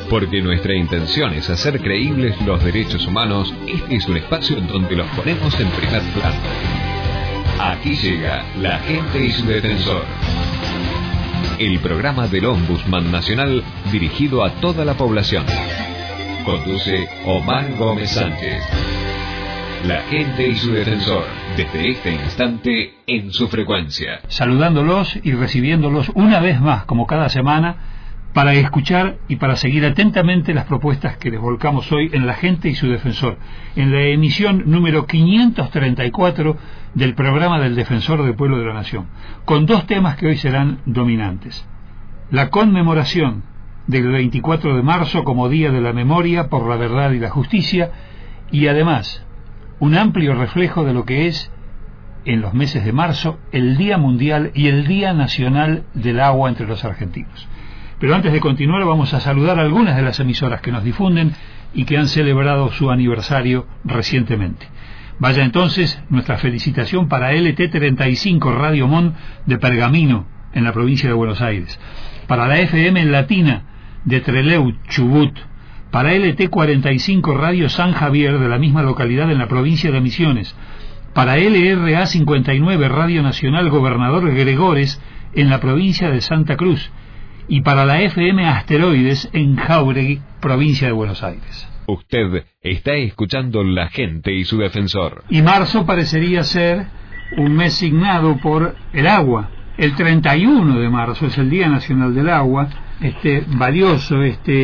Porque nuestra intención es hacer creíbles los derechos humanos, este es un espacio en donde los ponemos en primer plano. Aquí llega La Gente y su Defensor. El programa del Ombudsman Nacional dirigido a toda la población. Conduce Omar Gómez Sánchez. La Gente y su Defensor, desde este instante en su frecuencia. Saludándolos y recibiéndolos una vez más, como cada semana, para escuchar y para seguir atentamente las propuestas que les volcamos hoy en La Gente y su Defensor, en la emisión número 534 del programa del Defensor del Pueblo de la Nación, con dos temas que hoy serán dominantes: la conmemoración del 24 de marzo como Día de la Memoria por la Verdad y la Justicia, y además un amplio reflejo de lo que es, en los meses de marzo, el Día Mundial y el Día Nacional del Agua entre los argentinos. Pero antes de continuar, vamos a saludar a algunas de las emisoras que nos difunden y que han celebrado su aniversario recientemente. Vaya entonces nuestra felicitación para LT35 Radio Mon de Pergamino, en la provincia de Buenos Aires, para la FM Latina de Trelew, Chubut, para LT45 Radio San Javier de la misma localidad en la provincia de Misiones, para LRA 59 Radio Nacional Gobernador Gregores en la provincia de Santa Cruz, y para la FM Asteroides en Jáuregui, provincia de Buenos Aires. Usted está escuchando La Gente y su Defensor. Y marzo parecería ser un mes signado por el agua. El 31 de marzo es el Día Nacional del Agua, valioso,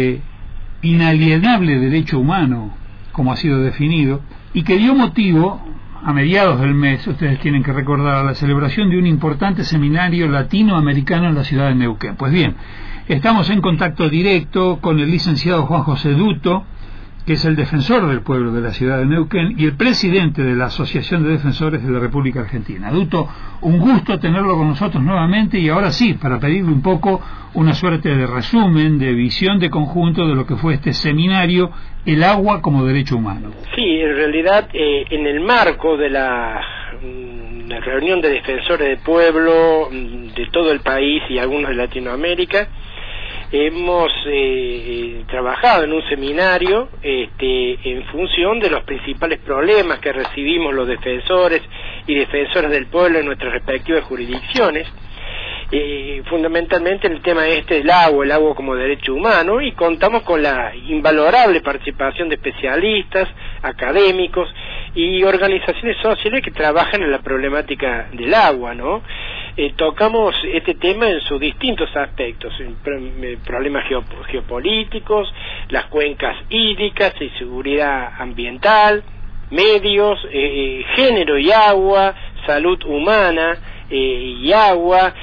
inalienable derecho humano, como ha sido definido, y que dio motivo, a mediados del mes, ustedes tienen que recordar, a la celebración de un importante seminario latinoamericano en la ciudad de Neuquén. Pues bien, estamos en contacto directo con el licenciado Juan José Duto, que es el defensor del pueblo de la ciudad de Neuquén y el presidente de la Asociación de Defensores de la República Argentina. Duto, un gusto tenerlo con nosotros nuevamente, y ahora sí, para pedirle un poco una suerte de resumen, de visión de conjunto de lo que fue este seminario, el agua como derecho humano. Sí, en realidad, en el marco de la reunión de defensores del pueblo de todo el país y algunos de Latinoamérica, hemos trabajado en un seminario en función de los principales problemas que recibimos los defensores y defensoras del pueblo en nuestras respectivas jurisdicciones, fundamentalmente en el tema del agua, el agua como derecho humano, y contamos con la invalorable participación de especialistas, académicos y organizaciones sociales que trabajan en la problemática del agua, ¿no? Tocamos este tema en sus distintos aspectos: problemas geopolíticos, las cuencas hídricas y seguridad ambiental, medios, género y agua, salud humana y agua,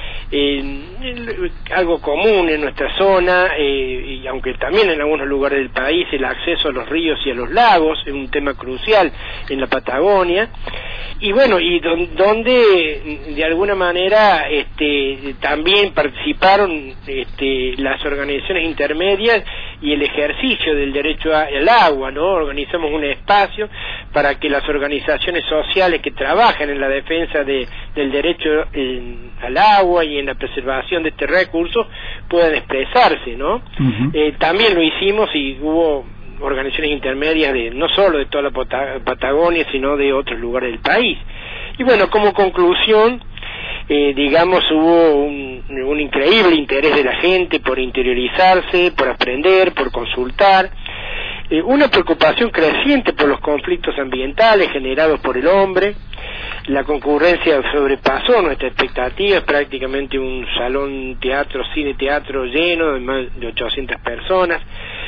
algo común en nuestra zona, y aunque también en algunos lugares del país, el acceso a los ríos y a los lagos es un tema crucial en la Patagonia. Y bueno, y donde de alguna manera también participaron las organizaciones intermedias y el ejercicio del derecho al agua, ¿no? Organizamos un espacio para que las organizaciones sociales que trabajan en la defensa del derecho al agua y en la preservación de este recurso puedan expresarse, ¿no? Uh-huh. También lo hicimos, y hubo organizaciones intermedias no solo de toda la Patagonia, sino de otros lugares del país. Y bueno, como conclusión, hubo un increíble interés de la gente por interiorizarse, por aprender, por consultar, una preocupación creciente por los conflictos ambientales generados por el hombre. La concurrencia sobrepasó nuestras expectativas, prácticamente un salón cine-teatro lleno de más de 800 personas.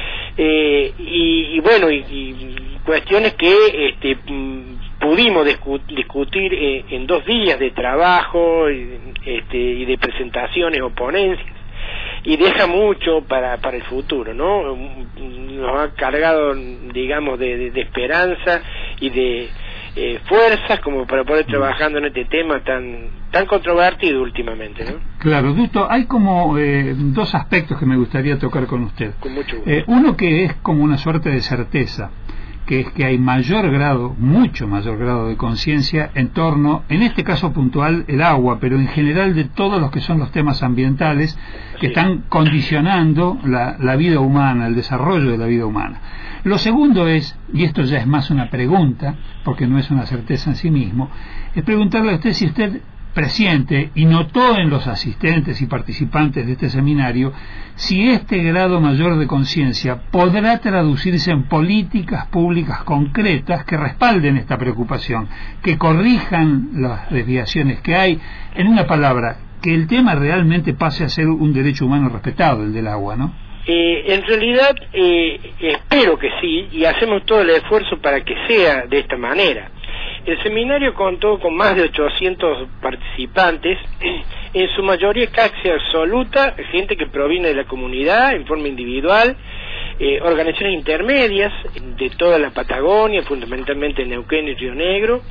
Y cuestiones que pudimos discutir en 2 días de trabajo y de presentaciones o ponencias, y deja mucho para el futuro, ¿no? Nos ha cargado, digamos, de esperanza y de fuerzas como para poder trabajando en este tema tan controvertido últimamente, ¿no? Claro, Duto, hay como 2 aspectos que me gustaría tocar con usted. Con mucho gusto. Uno que es como una suerte de certeza, que es que hay mucho mayor grado de conciencia en torno, en este caso puntual, el agua, pero en general de todos los que son los temas ambientales que están condicionando la vida humana, el desarrollo de la vida humana. Lo segundo es, y esto ya es más una pregunta, porque no es una certeza en sí mismo, es preguntarle a usted si usted presiente y notó en los asistentes y participantes de este seminario si este grado mayor de conciencia podrá traducirse en políticas públicas concretas que respalden esta preocupación, que corrijan las desviaciones que hay, en una palabra, que el tema realmente pase a ser un derecho humano respetado, el del agua, ¿no? En realidad espero que sí, y hacemos todo el esfuerzo para que sea de esta manera. El seminario contó con más de 800 participantes, en su mayoría casi absoluta, gente que proviene de la comunidad en forma individual, organizaciones intermedias de toda la Patagonia, fundamentalmente Neuquén y Río Negro,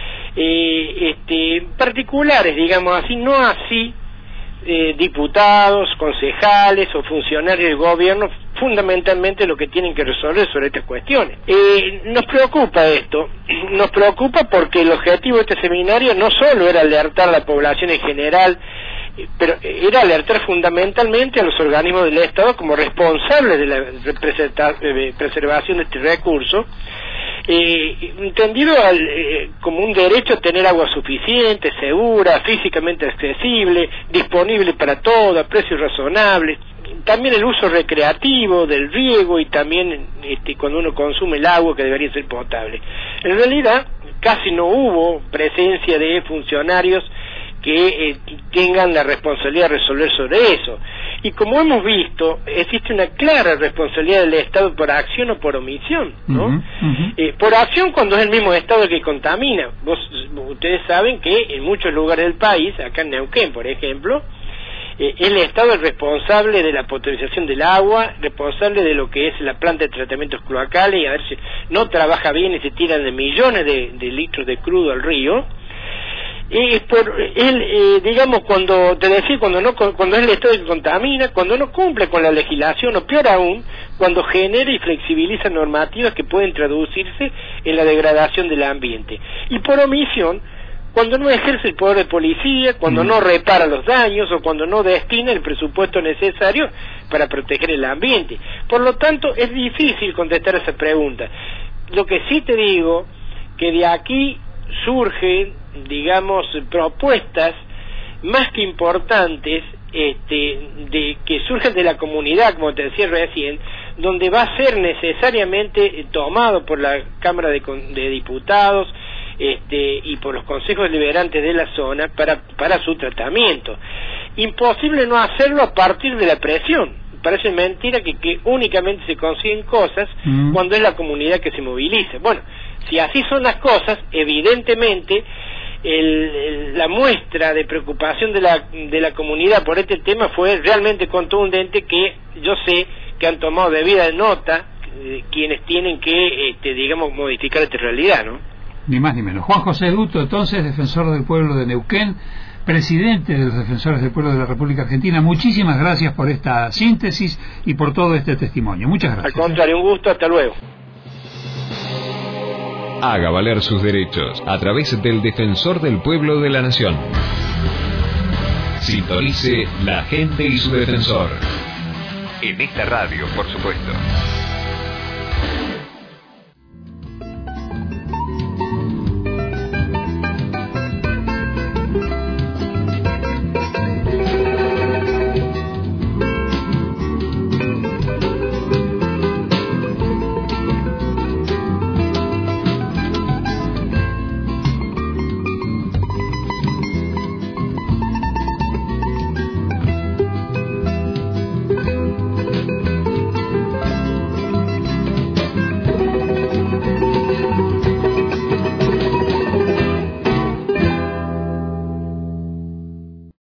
particulares, digamos así, no así diputados, concejales o funcionarios del gobierno, fundamentalmente lo que tienen que resolver sobre estas cuestiones. Nos preocupa esto, nos preocupa porque el objetivo de este seminario no solo era alertar a la población en general, pero era alertar fundamentalmente a los organismos del Estado como responsables de la preservación de este recurso, entendido como un derecho a tener agua suficiente, segura, físicamente accesible, disponible para todo, a precios razonables. También el uso recreativo del riego y también cuando uno consume el agua que debería ser potable. En realidad casi no hubo presencia de funcionarios que tengan la responsabilidad de resolver sobre eso. Y como hemos visto, existe una clara responsabilidad del Estado por acción o por omisión, ¿no? Por acción cuando es el mismo Estado el que contamina. Ustedes saben que en muchos lugares del país, acá en Neuquén, por ejemplo, el Estado es responsable de la potabilización del agua, responsable de lo que es la planta de tratamientos cloacales, y a ver si no trabaja bien y se tiran de millones de litros de crudo al río. Digamos, cuando te decía, cuando es el Estado que contamina, cuando no cumple con la legislación, o peor aún, cuando genera y flexibiliza normativas que pueden traducirse en la degradación del ambiente. Y por omisión, cuando no ejerce el poder de policía, cuando no repara los daños o cuando no destina el presupuesto necesario para proteger el ambiente. Por lo tanto, es difícil contestar esa pregunta. Lo que sí te digo, que de aquí surgen, digamos, propuestas más que importantes, que surgen de la comunidad, como te decía recién, donde va a ser necesariamente tomado por la Cámara de Diputados y por los consejos deliberantes de la zona para su tratamiento. Imposible no hacerlo a partir de la presión. Parece mentira que únicamente se consiguen cosas cuando es la comunidad que se moviliza. Bueno, si así son las cosas, evidentemente la muestra de preocupación de la comunidad por este tema fue realmente contundente, que yo sé que han tomado debida nota quienes tienen que, digamos, modificar esta realidad, ¿no? Ni más ni menos. Juan José Duto, entonces, defensor del pueblo de Neuquén, presidente de los Defensores del Pueblo de la República Argentina, muchísimas gracias por esta síntesis y por todo este testimonio. Muchas gracias. Al contrario, un gusto, hasta luego. Haga valer sus derechos a través del Defensor del Pueblo de la Nación. Sintonice La Gente y su Defensor. En esta radio, por supuesto.